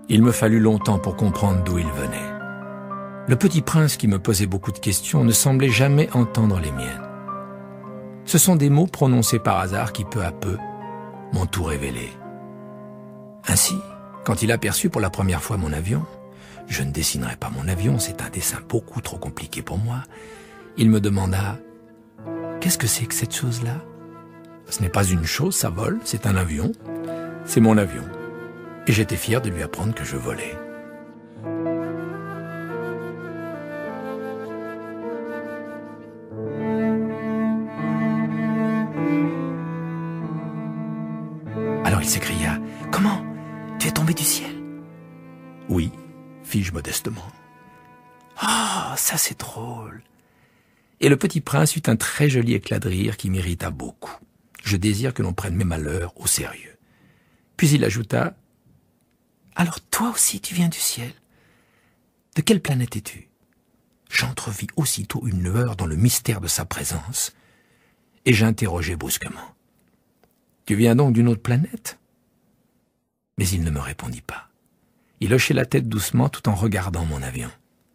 Il me fallut longtemps pour comprendre d'où il venait. Le petit prince qui me posait beaucoup de questions ne semblait jamais entendre les miennes. Ce sont des mots prononcés par hasard qui, peu à peu, m'ont tout révélé. Ainsi, quand il aperçut pour la première fois mon avion, je ne dessinerai pas mon avion, c'est un dessin beaucoup trop compliqué pour moi, il me demanda « Qu'est-ce que c'est que cette chose-là » ? Ce n'est pas une chose, ça vole, c'est un avion. C'est mon avion. Et j'étais fier de lui apprendre que je volais. Alors il s'écria « Comment ? Tu es tombé du ciel ?» « Oui, fis-je modestement. »« Ah, ça c'est drôle !» Et le petit prince eut un très joli éclat de rire qui m'irrita beaucoup. Je désire que l'on prenne mes malheurs au sérieux. Puis il ajouta « Alors toi aussi tu viens du ciel ? De quelle planète es-tu » J'entrevis aussitôt une lueur dans le mystère de sa présence, et j'interrogeai brusquement « Tu viens donc d'une autre planète ?» Mais il ne me répondit pas. Il hochait la tête doucement tout en regardant mon avion.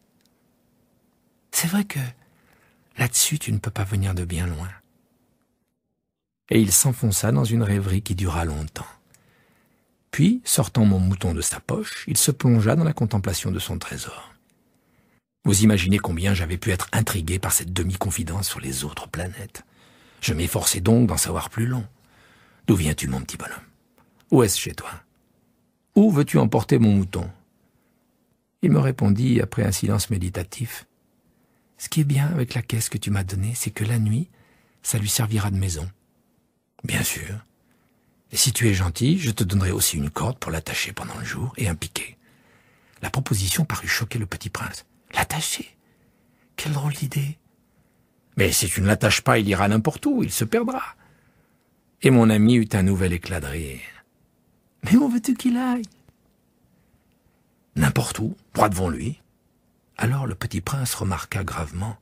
« C'est vrai que là-dessus tu ne peux pas venir de bien loin. » Et il s'enfonça dans une rêverie qui dura longtemps. Puis, sortant mon mouton de sa poche, il se plongea dans la contemplation de son trésor. Vous imaginez combien j'avais pu être intrigué par cette demi-confidence sur les autres planètes. Je m'efforçais donc d'en savoir plus long. D'où viens-tu, mon petit bonhomme? Où est-ce chez toi? Où veux-tu emporter mon mouton? Il me répondit, après un silence méditatif, « Ce qui est bien avec la caisse que tu m'as donnée, c'est que la nuit, ça lui servira de maison. » Bien sûr. Et si tu es gentil, je te donnerai aussi une corde pour l'attacher pendant le jour et un piquet. La proposition parut choquer le petit prince. L'attacher? Quelle drôle d'idée. Mais si tu ne l'attaches pas, il ira n'importe où, il se perdra. Et mon ami eut un nouvel éclat de rire. Mais où veux-tu qu'il aille? N'importe où, droit devant lui. Alors le petit prince remarqua gravement.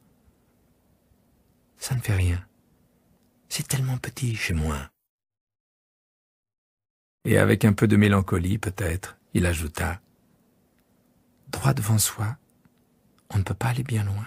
Ça ne fait rien. C'est tellement petit chez moi. Et avec un peu de mélancolie, peut-être, il ajouta, « Droit devant soi, on ne peut pas aller bien loin. »